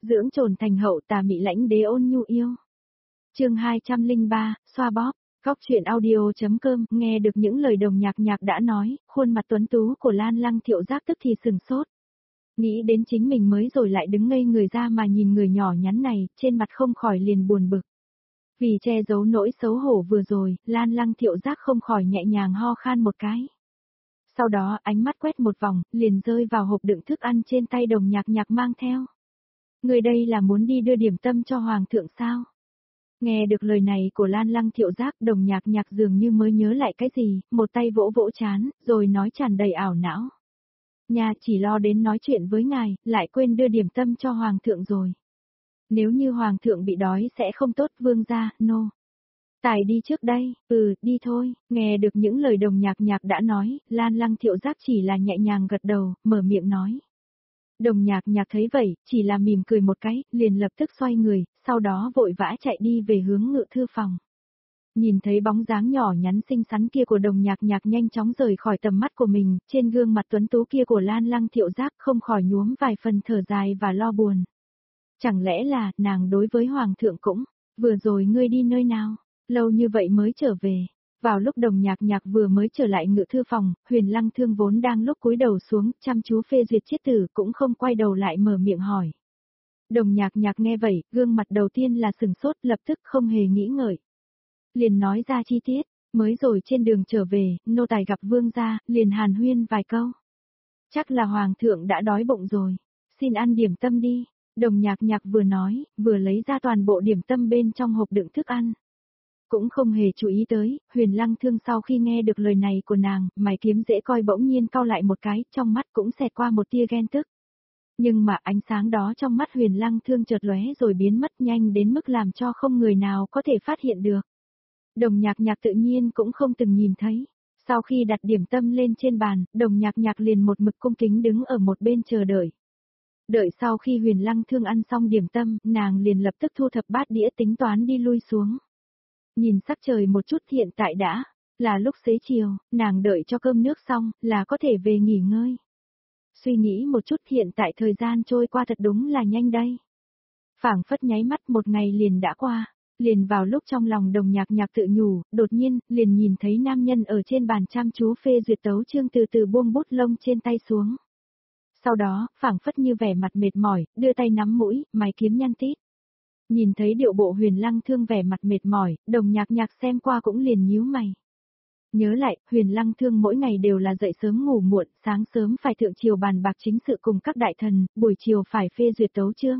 dưỡng trồn thành hậu tà mị lãnh đế ôn nhu yêu. Chương 203, xoa bóp. Góc truyện audio.com, nghe được những lời Đồng Nhạc Nhạc đã nói, khuôn mặt tuấn tú của Lan Lăng Thiệu Giác tức thì sừng sốt. Nghĩ đến chính mình mới rồi lại đứng ngây người ra mà nhìn người nhỏ nhắn này, trên mặt không khỏi liền buồn bực. Vì che giấu nỗi xấu hổ vừa rồi, Lan Lăng Thiệu Giác không khỏi nhẹ nhàng ho khan một cái. Sau đó ánh mắt quét một vòng, liền rơi vào hộp đựng thức ăn trên tay Đồng Nhạc Nhạc mang theo. Người đây là muốn đi đưa điểm tâm cho Hoàng thượng sao? Nghe được lời này của Lan Lăng Thiệu Giác, Đồng Nhạc Nhạc dường như mới nhớ lại cái gì, một tay vỗ vỗ trán, rồi nói tràn đầy ảo não. Nhà chỉ lo đến nói chuyện với ngài, lại quên đưa điểm tâm cho Hoàng thượng rồi. Nếu như Hoàng thượng bị đói sẽ không tốt, vương gia, nô. Tài đi trước đây, đi thôi, nghe được những lời Đồng Nhạc Nhạc đã nói, Lan Lăng Thiệu Giác chỉ là nhẹ nhàng gật đầu, mở miệng nói. Đồng Nhạc Nhạc thấy vậy, chỉ là mỉm cười một cái, liền lập tức xoay người, sau đó vội vã chạy đi về hướng ngự thư phòng. Nhìn thấy bóng dáng nhỏ nhắn xinh xắn kia của Đồng Nhạc Nhạc nhanh chóng rời khỏi tầm mắt của mình, trên gương mặt tuấn tú kia của Lan Lăng Thiệu Giác không khỏi nhuốm vài phần thở dài và lo buồn. Chẳng lẽ là, nàng đối với Hoàng thượng cũng, vừa rồi ngươi đi nơi nào, lâu như vậy mới trở về. Vào lúc Đồng Nhạc Nhạc vừa mới trở lại ngự thư phòng, Huyền Lăng Thương vốn đang lúc cúi đầu xuống, chăm chú phê duyệt chiết tử cũng không quay đầu lại mở miệng hỏi. Đồng Nhạc Nhạc nghe vậy, gương mặt đầu tiên là sừng sốt, lập tức không hề nghĩ ngợi. Liền nói ra chi tiết, mới rồi trên đường trở về, nô tài gặp vương gia, liền hàn huyên vài câu. Chắc là Hoàng thượng đã đói bụng rồi, xin ăn điểm tâm đi. Đồng Nhạc Nhạc vừa nói, vừa lấy ra toàn bộ điểm tâm bên trong hộp đựng thức ăn. Cũng không hề chú ý tới, Huyền Lăng Thương sau khi nghe được lời này của nàng, mày kiếm dễ coi bỗng nhiên cau lại một cái, trong mắt cũng xẹt qua một tia ghen tức. Nhưng mà ánh sáng đó trong mắt Huyền Lăng Thương chợt lóe rồi biến mất nhanh đến mức làm cho không người nào có thể phát hiện được. Đồng Nhạc Nhạc tự nhiên cũng không từng nhìn thấy. Sau khi đặt điểm tâm lên trên bàn, Đồng Nhạc Nhạc liền một mực cung kính đứng ở một bên chờ đợi. Đợi sau khi Huyền Lăng Thương ăn xong điểm tâm, nàng liền lập tức thu thập bát đĩa tính toán đi lui xuống. Nhìn sắc trời một chút hiện tại đã, là lúc xế chiều, nàng đợi cho cơm nước xong, là có thể về nghỉ ngơi. Suy nghĩ một chút hiện tại thời gian trôi qua thật đúng là nhanh đây. Phảng phất nháy mắt một ngày liền đã qua, liền vào lúc trong lòng Đồng Nhạc Nhạc tự nhủ, đột nhiên, liền nhìn thấy nam nhân ở trên bàn chăm chú phê duyệt tấu chương từ từ buông bút lông trên tay xuống. Sau đó, phảng phất như vẻ mặt mệt mỏi, đưa tay nắm mũi, mày kiếm nhăn tít. Nhìn thấy điệu bộ Huyền Lăng Thương vẻ mặt mệt mỏi, Đồng Nhạc Nhạc xem qua cũng liền nhíu mày. Nhớ lại, Huyền Lăng Thương mỗi ngày đều là dậy sớm ngủ muộn, sáng sớm phải thượng triều bàn bạc chính sự cùng các đại thần, buổi chiều phải phê duyệt tấu chương.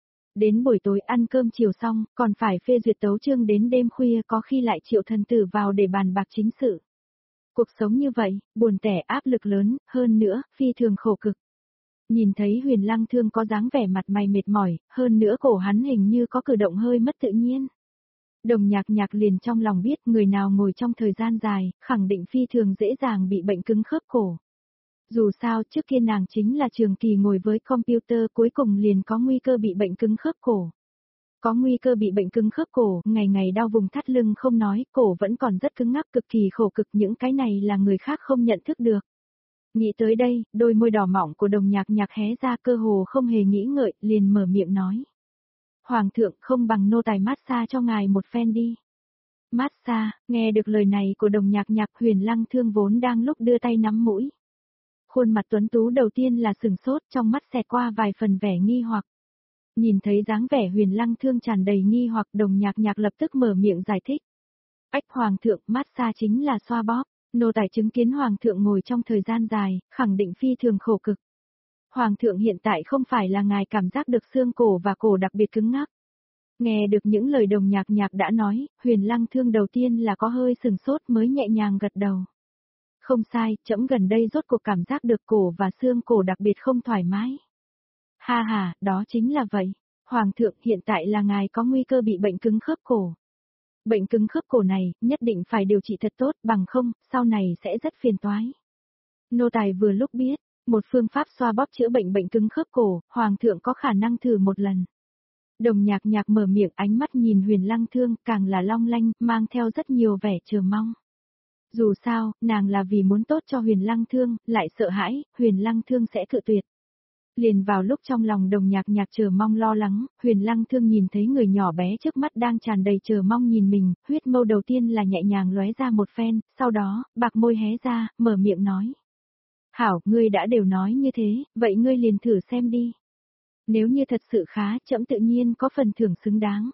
Đến buổi tối ăn cơm chiều xong, còn phải phê duyệt tấu chương đến đêm khuya, có khi lại triệu thần tử vào để bàn bạc chính sự. Cuộc sống như vậy, buồn tẻ áp lực lớn, hơn nữa, phi thường khổ cực. Nhìn thấy Huyền Lăng Thương có dáng vẻ mặt mày mệt mỏi, hơn nữa cổ hắn hình như có cử động hơi mất tự nhiên. Đồng Nhạc Nhạc liền trong lòng biết người nào ngồi trong thời gian dài, khẳng định phi thường dễ dàng bị bệnh cứng khớp cổ. Dù sao trước kia nàng chính là trường kỳ ngồi với computer, cuối cùng liền có nguy cơ bị bệnh cứng khớp cổ. Có nguy cơ bị bệnh cứng khớp cổ, ngày ngày đau vùng thắt lưng không nói, cổ vẫn còn rất cứng ngắc, cực kỳ khổ cực, những cái này là người khác không nhận thức được. Nghĩ tới đây, đôi môi đỏ mỏng của Đồng Nhạc Nhạc hé ra, cơ hồ không hề nghĩ ngợi, liền mở miệng nói. Hoàng thượng, không bằng nô tài massage cho ngài một phen đi. Massage, nghe được lời này của Đồng Nhạc Nhạc, Huyền Lăng Thương vốn đang lúc đưa tay nắm mũi. Khuôn mặt tuấn tú đầu tiên là sừng sốt, trong mắt xẹt qua vài phần vẻ nghi hoặc. Nhìn thấy dáng vẻ Huyền Lăng Thương tràn đầy nghi hoặc, Đồng Nhạc Nhạc lập tức mở miệng giải thích. Ách Hoàng thượng, massage chính là xoa bóp. Nô tài chứng kiến Hoàng thượng ngồi trong thời gian dài, khẳng định phi thường khổ cực. Hoàng thượng hiện tại không phải là ngài cảm giác được xương cổ và cổ đặc biệt cứng ngắc. Nghe được những lời Đồng Nhạc Nhạc đã nói, Huyền Lăng Thương đầu tiên là có hơi sừng sốt mới nhẹ nhàng gật đầu. Không sai, trẫm gần đây rốt cuộc cảm giác được cổ và xương cổ đặc biệt không thoải mái. Ha ha, đó chính là vậy. Hoàng thượng hiện tại là ngài có nguy cơ bị bệnh cứng khớp cổ. Bệnh cứng khớp cổ này, nhất định phải điều trị thật tốt, bằng không, sau này sẽ rất phiền toái. Nô tài vừa lúc biết, một phương pháp xoa bóp chữa bệnh cứng khớp cổ, Hoàng thượng có khả năng thử một lần. Đồng Nhạc Nhạc mở miệng, ánh mắt nhìn Huyền Lăng Thương, càng là long lanh, mang theo rất nhiều vẻ chờ mong. Dù sao, nàng là vì muốn tốt cho Huyền Lăng Thương, lại sợ hãi, Huyền Lăng Thương sẽ cự tuyệt. Liền vào lúc trong lòng Đồng Nhạc Nhạc chờ mong lo lắng, Huyền Lăng Thương nhìn thấy người nhỏ bé trước mắt đang tràn đầy chờ mong nhìn mình, huyết mâu đầu tiên là nhẹ nhàng lóe ra một phen, sau đó, bạc môi hé ra, mở miệng nói. Hảo, ngươi đã đều nói như thế, vậy ngươi liền thử xem đi. Nếu như thật sự khá, trẫm tự nhiên có phần thưởng xứng đáng.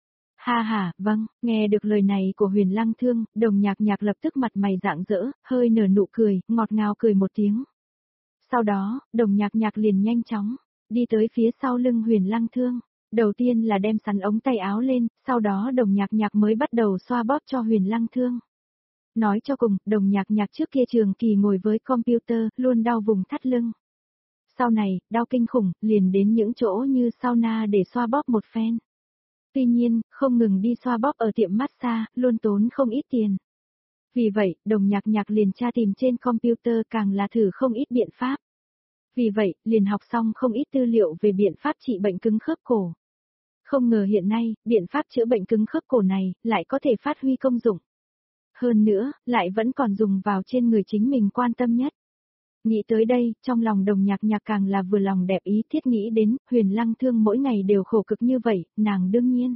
Ha ha, vâng, nghe được lời này của Huyền Lăng Thương, Đồng Nhạc Nhạc lập tức mặt mày rạng rỡ, hơi nở nụ cười, ngọt ngào cười một tiếng. Sau đó, Đồng Nhạc Nhạc liền nhanh chóng, đi tới phía sau lưng Huyền Lăng Thương. Đầu tiên là đem sắn ống tay áo lên, sau đó Đồng Nhạc Nhạc mới bắt đầu xoa bóp cho Huyền Lăng Thương. Nói cho cùng, Đồng Nhạc Nhạc trước kia trường kỳ ngồi với computer, luôn đau vùng thắt lưng. Sau này, đau kinh khủng, liền đến những chỗ như sauna để xoa bóp một phen. Tuy nhiên, không ngừng đi xoa bóp ở tiệm massage, luôn tốn không ít tiền. Vì vậy, Đồng Nhạc Nhạc liền tra tìm trên computer càng là thử không ít biện pháp. Vì vậy, liền học xong không ít tư liệu về biện pháp trị bệnh cứng khớp cổ. Không ngờ hiện nay, biện pháp chữa bệnh cứng khớp cổ này, lại có thể phát huy công dụng. Hơn nữa, lại vẫn còn dùng vào trên người chính mình quan tâm nhất. Nghĩ tới đây, trong lòng Đồng Nhạc Nhạc càng là vừa lòng đẹp ý thiết nghĩ đến, Huyền Lăng Thương mỗi ngày đều khổ cực như vậy, nàng đương nhiên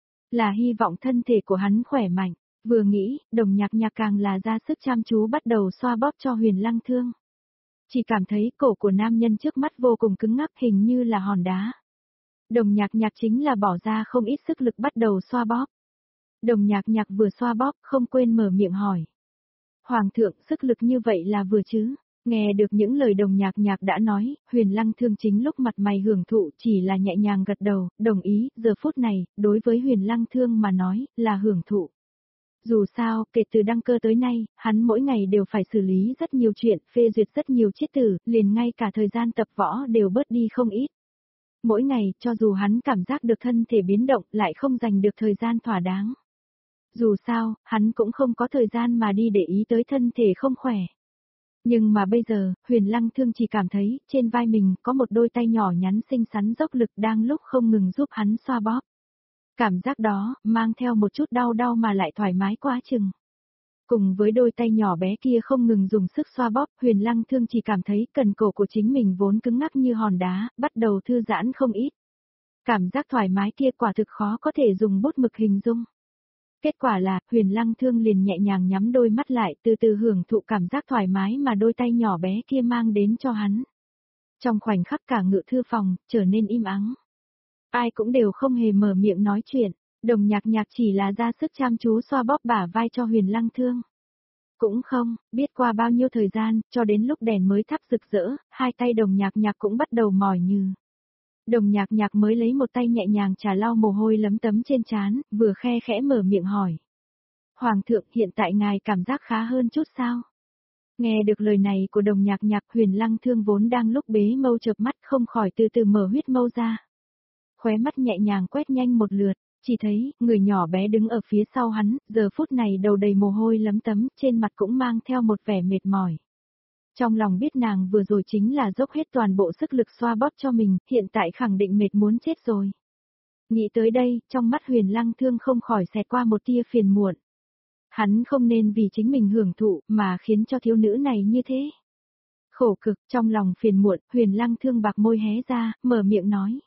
là hy vọng thân thể của hắn khỏe mạnh. Vừa nghĩ, Đồng Nhạc Nhạc càng là ra sức chăm chú bắt đầu xoa bóp cho Huyền Lăng Thương. Chỉ cảm thấy cổ của nam nhân trước mắt vô cùng cứng ngắc hình như là hòn đá. Đồng Nhạc Nhạc chính là bỏ ra không ít sức lực bắt đầu xoa bóp. Đồng Nhạc Nhạc vừa xoa bóp không quên mở miệng hỏi. Hoàng thượng, sức lực như vậy là vừa chứ? Nghe được những lời Đồng Nhạc Nhạc đã nói, Huyền Lăng Thương chính lúc mặt mày hưởng thụ chỉ là nhẹ nhàng gật đầu, đồng ý, giờ phút này, đối với Huyền Lăng Thương mà nói, là hưởng thụ. Dù sao, kể từ đăng cơ tới nay, hắn mỗi ngày đều phải xử lý rất nhiều chuyện, phê duyệt rất nhiều chiết tử, liền ngay cả thời gian tập võ đều bớt đi không ít. Mỗi ngày, cho dù hắn cảm giác được thân thể biến động, lại không dành được thời gian thỏa đáng. Dù sao, hắn cũng không có thời gian mà đi để ý tới thân thể không khỏe. Nhưng mà bây giờ, Huyền Lăng Thương chỉ cảm thấy, trên vai mình có một đôi tay nhỏ nhắn xinh xắn dốc lực đang lúc không ngừng giúp hắn xoa bóp. Cảm giác đó, mang theo một chút đau đau mà lại thoải mái quá chừng. Cùng với đôi tay nhỏ bé kia không ngừng dùng sức xoa bóp, Huyền Lăng Thương chỉ cảm thấy cần cổ của chính mình vốn cứng ngắc như hòn đá, bắt đầu thư giãn không ít. Cảm giác thoải mái kia quả thực khó có thể dùng bút mực hình dung. Kết quả là, Huyền Lăng Thương liền nhẹ nhàng nhắm đôi mắt lại từ từ hưởng thụ cảm giác thoải mái mà đôi tay nhỏ bé kia mang đến cho hắn. Trong khoảnh khắc cả ngự thư phòng, trở nên im ắng. Ai cũng đều không hề mở miệng nói chuyện, Đồng Nhạc Nhạc chỉ là ra sức chăm chú xoa bóp bả vai cho Huyền Lăng Thương. Cũng không, biết qua bao nhiêu thời gian, cho đến lúc đèn mới thắp rực rỡ, hai tay Đồng Nhạc Nhạc cũng bắt đầu mỏi nhừ. Đồng Nhạc Nhạc mới lấy một tay nhẹ nhàng trà lau mồ hôi lấm tấm trên trán, vừa khe khẽ mở miệng hỏi. Hoàng thượng, hiện tại ngài cảm giác khá hơn chút sao? Nghe được lời này của Đồng Nhạc Nhạc, Huyền Lăng Thương vốn đang lúc bế mâu chợp mắt không khỏi từ từ mở huyết mâu ra. Khóe mắt nhẹ nhàng quét nhanh một lượt, chỉ thấy, người nhỏ bé đứng ở phía sau hắn, giờ phút này đầu đầy mồ hôi lấm tấm, trên mặt cũng mang theo một vẻ mệt mỏi. Trong lòng biết nàng vừa rồi chính là dốc hết toàn bộ sức lực xoa bóp cho mình, hiện tại khẳng định mệt muốn chết rồi. Nghĩ tới đây, trong mắt Huyền Lăng Thương không khỏi xẹt qua một tia phiền muộn. Hắn không nên vì chính mình hưởng thụ, mà khiến cho thiếu nữ này như thế. Khổ cực, trong lòng phiền muộn, Huyền Lăng Thương bạc môi hé ra, mở miệng nói.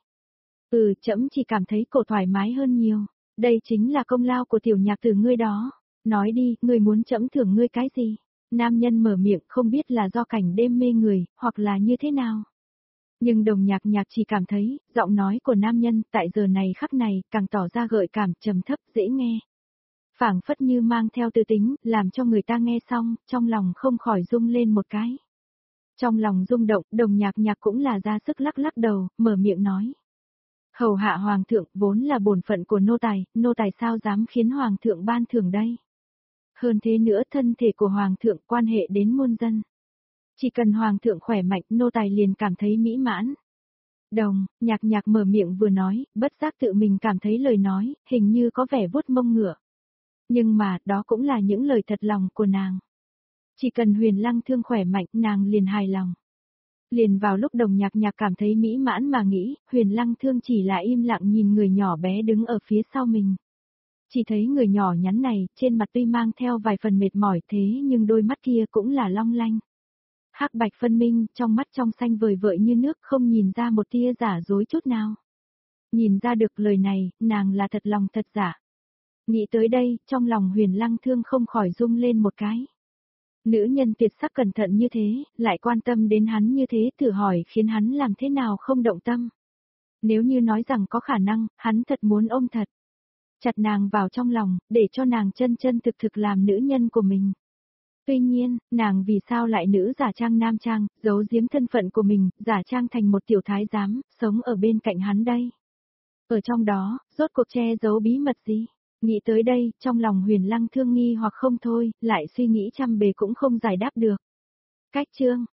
Trẫm chỉ cảm thấy cổ thoải mái hơn nhiều. Đây chính là công lao của tiểu nhạc tử ngươi đó. Nói đi, ngươi muốn trẫm thưởng ngươi cái gì? Nam nhân mở miệng không biết là do cảnh đêm mê người, hoặc là như thế nào. Nhưng Đồng Nhạc Nhạc chỉ cảm thấy, giọng nói của nam nhân tại giờ này khắc này càng tỏ ra gợi cảm, trầm thấp, dễ nghe. Phảng phất như mang theo tư tính, làm cho người ta nghe xong, trong lòng không khỏi rung lên một cái. Trong lòng rung động, Đồng Nhạc Nhạc cũng là ra sức lắc lắc đầu, mở miệng nói. Hầu hạ hoàng thượng vốn là bổn phận của nô tài sao dám khiến hoàng thượng ban thưởng đây. Hơn thế nữa thân thể của hoàng thượng quan hệ đến muôn dân. Chỉ cần hoàng thượng khỏe mạnh nô tài liền cảm thấy mỹ mãn. Đồng, Nhạc Nhạc mở miệng vừa nói, bất giác tự mình cảm thấy lời nói, hình như có vẻ vuốt mông ngựa. Nhưng mà, đó cũng là những lời thật lòng của nàng. Chỉ cần Huyền Lăng Thương khỏe mạnh, nàng liền hài lòng. Liền vào lúc Đồng Nhạc Nhạc cảm thấy mỹ mãn mà nghĩ, Huyền Lăng Thương chỉ là im lặng nhìn người nhỏ bé đứng ở phía sau mình. Chỉ thấy người nhỏ nhắn này, trên mặt tuy mang theo vài phần mệt mỏi thế nhưng đôi mắt kia cũng là long lanh. Hắc bạch phân minh, trong mắt trong xanh vời vợi như nước, không nhìn ra một tia giả dối chút nào. Nhìn ra được lời này, nàng là thật lòng thật giả. Nghĩ tới đây, trong lòng Huyền Lăng Thương không khỏi rung lên một cái. Nữ nhân tuyệt sắc cẩn thận như thế, lại quan tâm đến hắn như thế, thử hỏi khiến hắn làm thế nào không động tâm. Nếu như nói rằng có khả năng, hắn thật muốn ôm thật. Chặt nàng vào trong lòng, để cho nàng chân chân thực thực làm nữ nhân của mình. Tuy nhiên, nàng vì sao lại nữ giả trang nam trang, giấu giếm thân phận của mình, giả trang thành một tiểu thái giám, sống ở bên cạnh hắn đây. Ở trong đó, rốt cuộc che giấu bí mật gì? Nghĩ tới đây, trong lòng Huyền Lăng Thương nghi hoặc không thôi, lại suy nghĩ trăm bề cũng không giải đáp được. Cách chương